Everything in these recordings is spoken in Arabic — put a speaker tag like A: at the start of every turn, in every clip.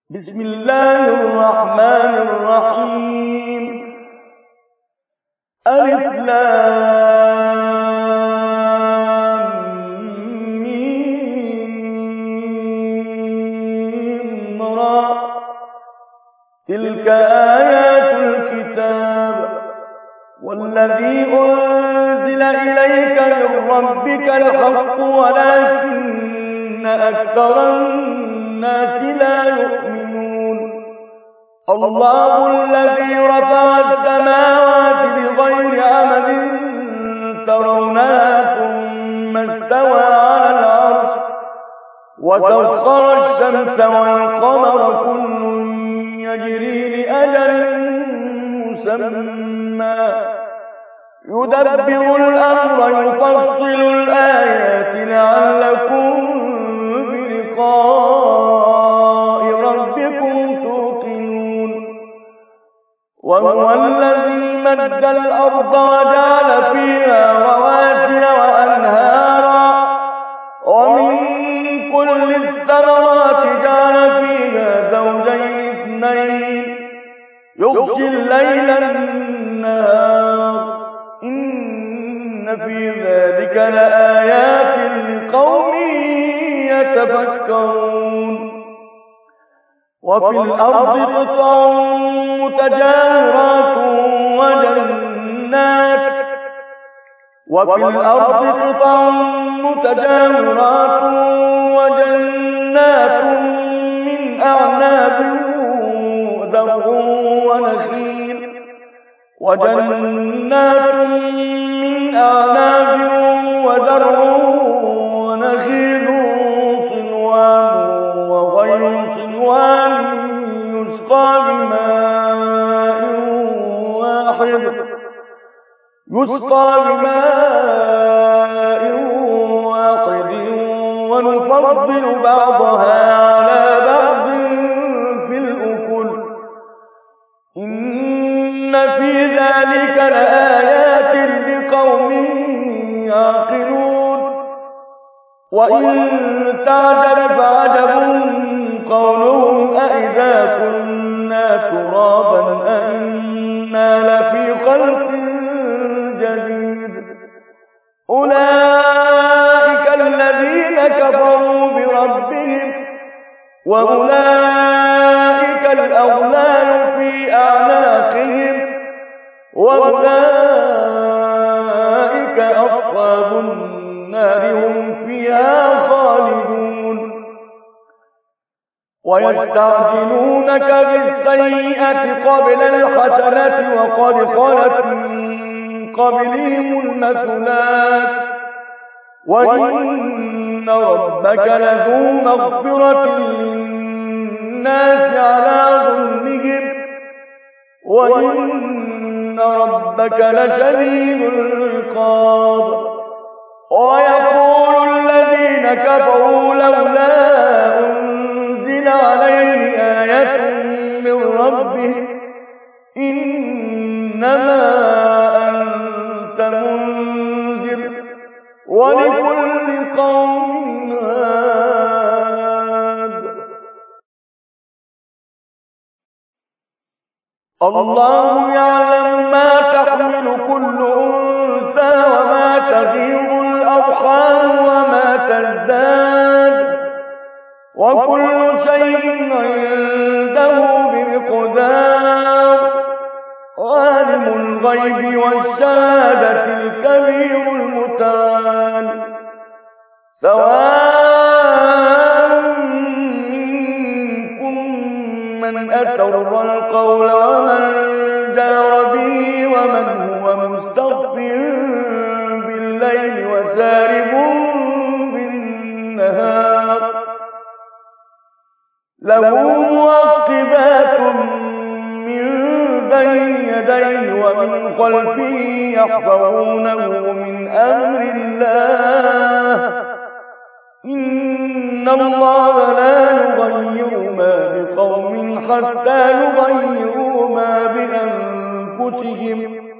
A: بسم الله الرحمن الرحيم. ألف لام ميم را. تلك آيات الكتاب والذي أنزل إليك من ربك الحق ولكن أكثر الناس لا يؤمنون. الله الذي رفع السماوات بغير عمد ترونها ثم استوى على العرش وسخر الشمس والقمر كل يجري لأجل مسمى يدبر الأمر يفصل الآيات لعلكم بلقاء ربكم توقنون. وهو الذي مد الأرض وجعل فيها رواسي وأنهارا ومن كل الثمرات جعل فيها زوجين اثنين يغشي الليل النهار إن في ذلك لآيات لقوم يتفكرون. وفي الأرض قطع متجاورات وجنات من أعناب وزرع ونخيل صنوان وغير صنوان يسقى بماء واحد ونفضل بعضها على بعض في الأكل إن في ذلك لآيات لقوم يعقلون. وإن تعجب فعجب قولهم أإذا كنا ترابا أإنا لفي خلق جديد. أولئك الذين كفروا بربهم وأولئك الأغلال في أعناقهم وأولئك أصحاب النار هم فيها خالدون. ويستعجلونك بالسيئة قبل الحسنة وقد خلت من قبلهم المثلات وإن ربك لذو مغفرة للناس على ظلمهم وإن ربك لشديد العقاب. ويقول الذين كفروا لولا أنزل عليه آية من ربه إنما أنت منذر ولكل قوم هاد. الله يعلم ما تحمل كل أنثى وما تغيض الأرحام وما تزداد وكل شيء عنده بمقدار. عالم الغيب والشهادة الكبير المتعال. سواء منكم من أسر القول ومن جار به ومن هو مستخف بالليل وسارب بالنهار له معقبات من بين يديه ومن خلفه يحفظونه من أمر الله إن الله لا يغير ما بقوم حتى يغيروا ما بأنفسهم.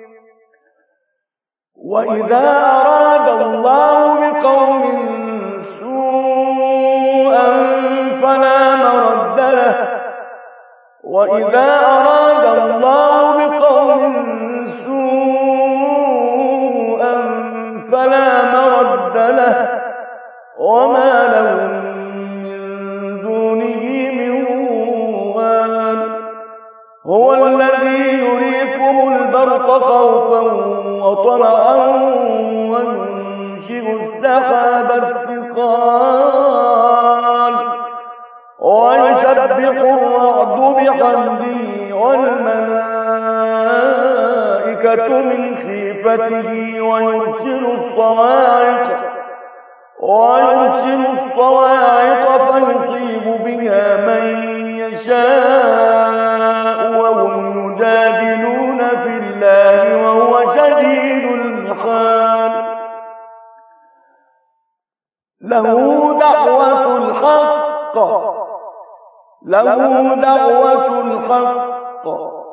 A: وإذا أراد الله بقوم سوءا فلا مرد له وإذا أراد الله بقوم سوءا فلا مرد له وما لهم من دونه من وال هو الذي يريكم البرق خوفا وطمعا وينشئ السحاب الثقال ويسبح الرعد بحمده والملائكة من خيفته ويرسل الصواعق فيصيب بها من يشاء وهم يجادلون في الله وهو شديد المحال له دعوة الحق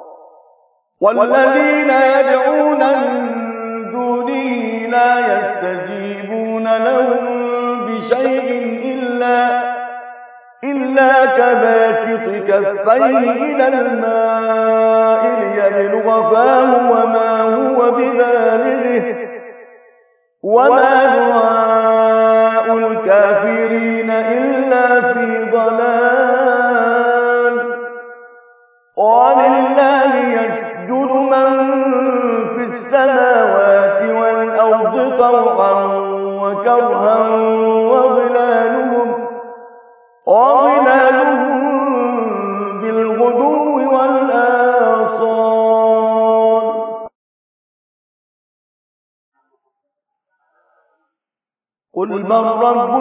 A: والذين يدعون من دونه لا يستجيبون لهم بشيء إلا كباسط كفيه إلى الماء ليبلغ فاه وما هو ببالغه وما دعاء الكافرين إلا في ضلال ولله يسجد من في السماوات والأرض طوعا وكرها وظلالهم بالغدو والآصال قل من رب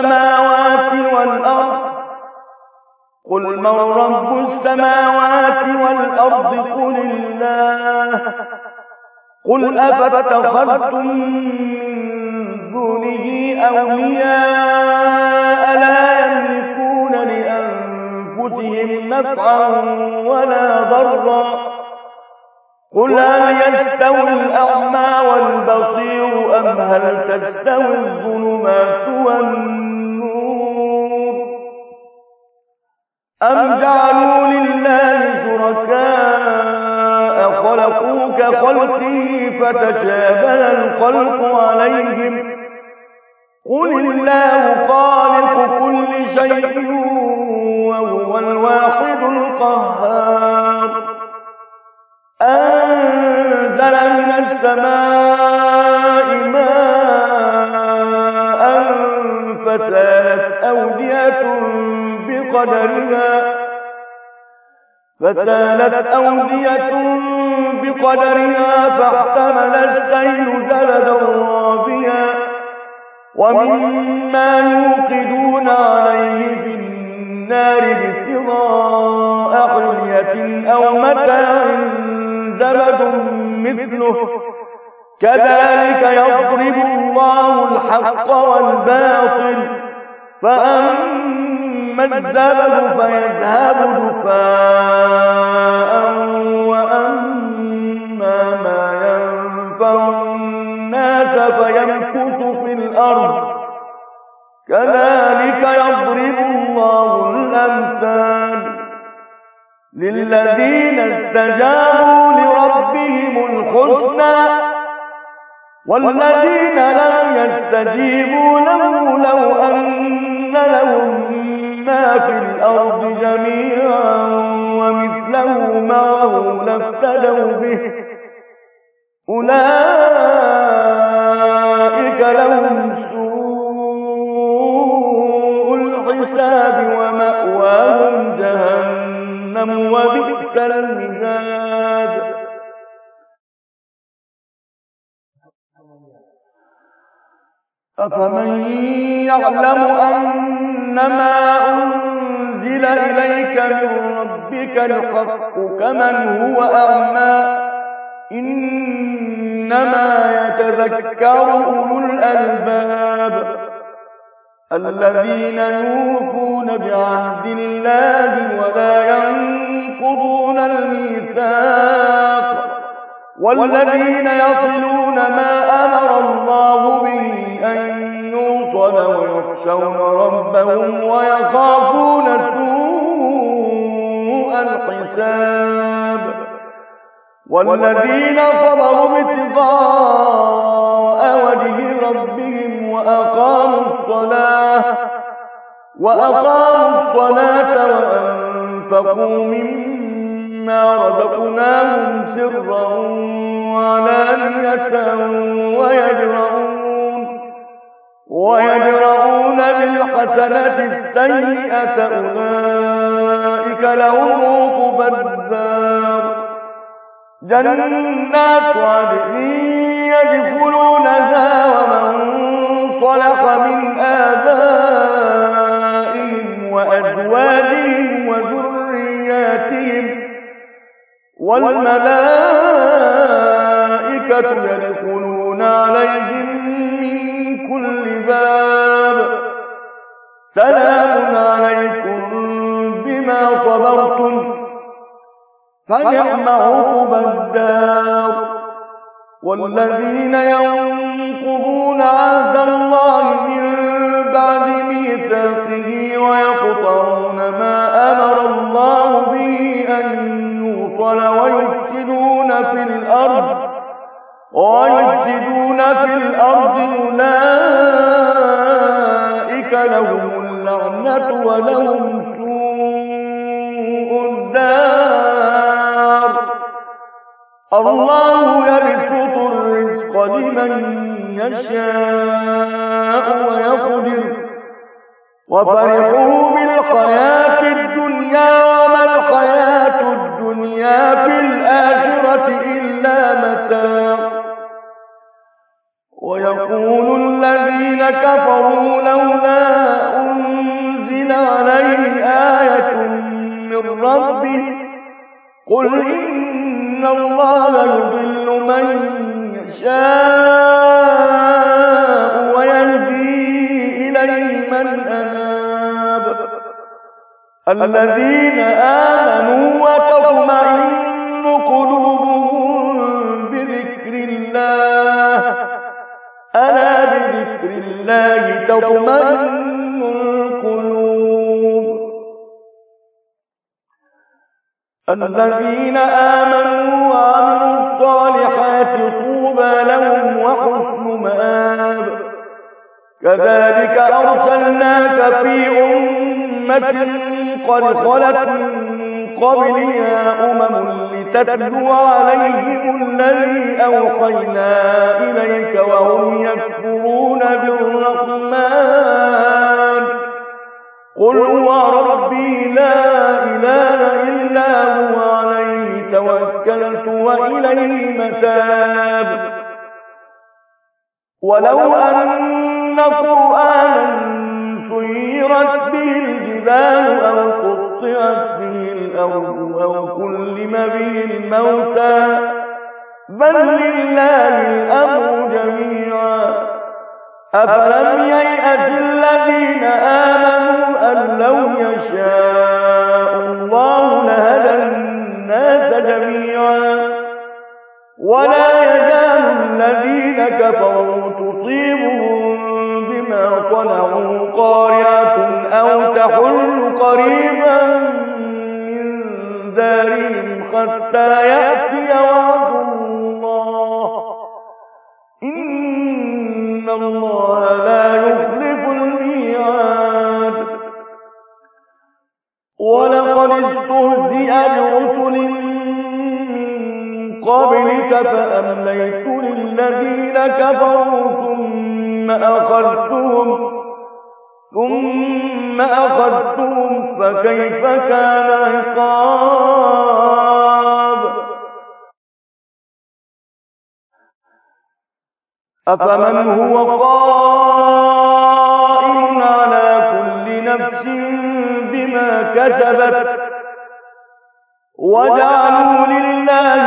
A: السماوات والأرض قل الله قل أفاتخذتم من دونه أولياء لا يملكون لأنفسهم نفعا ولا ضرا قل هل يستوي الأعمى والبصير أم هل تستوي الظلمات والنور أم جعلوا لله شركاء خلقوا كخلقه فتشابه الخلق عليهم قل الله خالق كل شيء وهو الواحد القهار أنزل من السماء ماء فسالت أودية بقدرها فاحتمل السيل زبدا رابيا ومما يوقدون عليه في النار ابتغاء حلية أو متاع زبد مثله كذلك يضرب الله الحق والباطل فأما الزبد فيذهب دفاء وأما ما ينفع الناس فيمكث في الأرض كذلك يضرب الله الأمثال للذين استجابوا لربهم الحسنى والذين لم يستجيبوا له لو أن لهم ما في الأرض جميعا ومثله معه لافتدوا به أولئك لهم سوء الحساب ومأواهم جهنم وبئس المهاد أفمن يعلم أنما أنزل إليك من ربك الحق كمن هو أعمى إنما يتذكر أولو الألباب الذين يوفون بعهد الله ولا ينقضون الميثاق والذين يصلون ما أمر الله به أن يوصل ويخشون ربهم ويخافون سوء الحساب حساب والذين صبروا ابتغاء وجه ربهم وأقاموا الصلاة وأنفقوا مما رزقناهم سرا وعلانية ويدرؤون بالحسنة السيئة أولئك لهم عقبى الدار جنات عدن يدخلونها ومن صلح من آبائهم وأزواجهم وذرياتهم والملائكة يدخلون عليهم من كل باب سلام عليكم بما صبرتم فنعم عقبى الدار والذين ينقضون عهد الله من بعد ميثاقه ويقطعون ما أمر الله به أن يوصل ويفسدون في الأرض أولئك لهم اللعنة ولهم سوء الدار الله يبسط الرزق لمن يشاء ويقدر وفرحوا بالحياة الدنيا وما الحياة الدنيا في الآخرة إلا متاع ويقول الذين كفروا لولا أنزل عليه آية من ربه قل إن الله يضل من يشاء ويهدي إليه من أناب الذين آمنوا وتطمئن قلوبهم بذكر الله ألا بذكر الله تطمئن القلوب الذين آمنوا وعملوا الصالحات طوبى لهم وحسن مآب كذلك أرسلناك في أمة قد خلت من قبلها لتتلو عليهم الذي أوحينا إليك وهم يكفرون بالرحمن قل هو ربي لا إله إلا هو عليه توكلت وإليه متاب ولو أن قرآنا سيرت به الجبال أو قطعت به الأرض أو كلم به الموتى بل لله الأمر جميعا أفلم ييأس الذين آمنوا أن لو يشاء الله لهدى الناس جميعا ولا يزال الذين كفروا تصيبهم بما صنعوا قارعة أو تحل قريبا من دارهم حتى يأتي وعد الله إن الله لا يخلف الميعاد ولقد استهزئ برسل من قبلك فأمليت للذين كفروا ثم أخذتهم فكيف كان عقاب أفمن هو قائم على كل نفس بما كسبت وجعلوا لله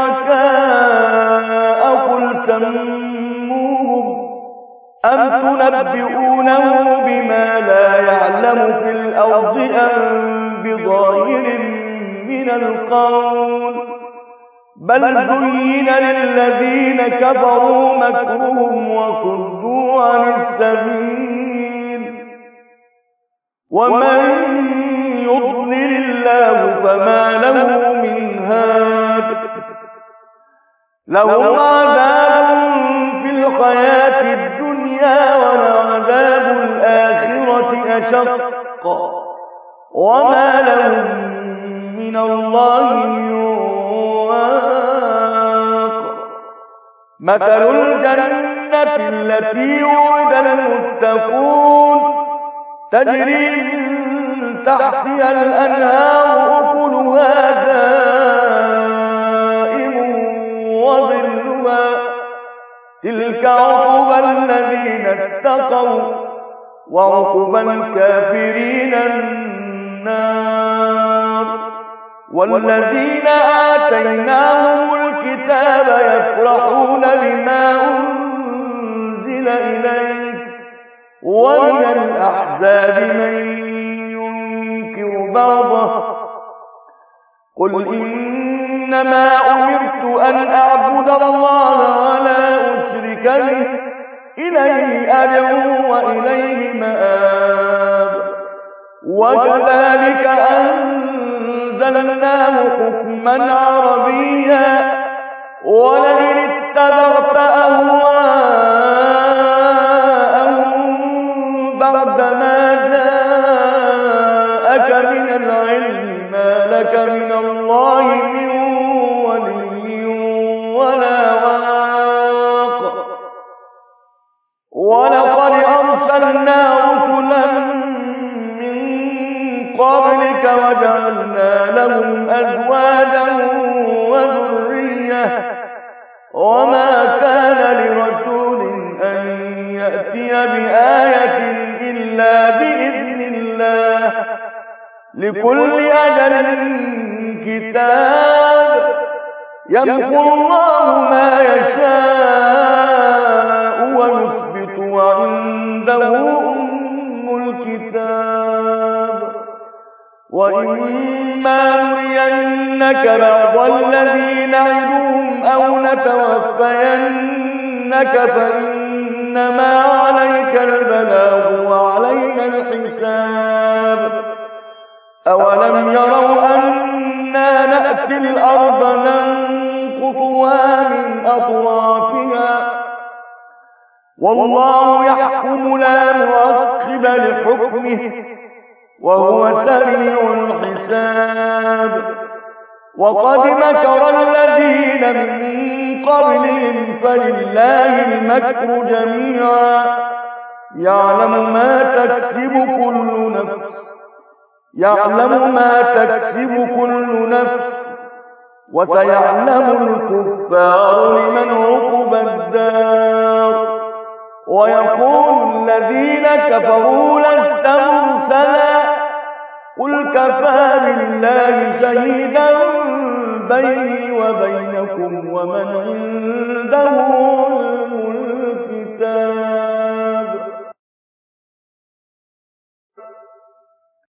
A: شركاء قل سموهم أم تنبئونه بما لا يعلم في الأرض أم بظاهر من القول بل زين للذين كفروا مكرهم وصدوا عن السبيل ومن يضلل الله فما له لهم عذاب في الحياة الدنيا ولعذاب الآخرة أشق وما لهم من الله من واق مثل الجنة التي وعد المتقون تجري من تحتها الأنهار أكلها دائم وظلها تلك عقبى الذين اتقوا وعقبى الكافرين النار والذين آتيناهم الكتاب يفرحون بما أنزل إليك ومن الأحزاب من ينكر بعضه قل إنما أمرت أن أعبد الله ولا أشرك به إليه أدعو وإليه مآب وكذلك أنزلناه حكما عربيا ولئن اتبعت أهواءهم بعدما جاءك من العلم ما لك من الله من ولي ولا واق ولقد أرسلنا رسلا من قبلك وجعلنا لهم أزواجا وذرية وما كان لرسول أن يأتي بآية إلا بإذن الله لكل أجل كتاب يمحو الله ما يشاء ويثبت وعنده أم الكتاب وإما نرينك بعض الذي نعدهم أو نتوفينك فإنما عليك البلاغ وعلينا الحساب أولم يروا أنا نأتي الأرض ننقصها من أطرافها والله يحكم لا معقب لحكمه وهو سريع الحساب وقد مكر الذين من قبلهم فلله المكر جميعا يعلم ما تكسب كل نفس وسيعلم الكفار لمن عقب الدار ويقول الذين كفروا لست مرسلا قل كفى بالله شهيدا بيني وبينكم ومن عنده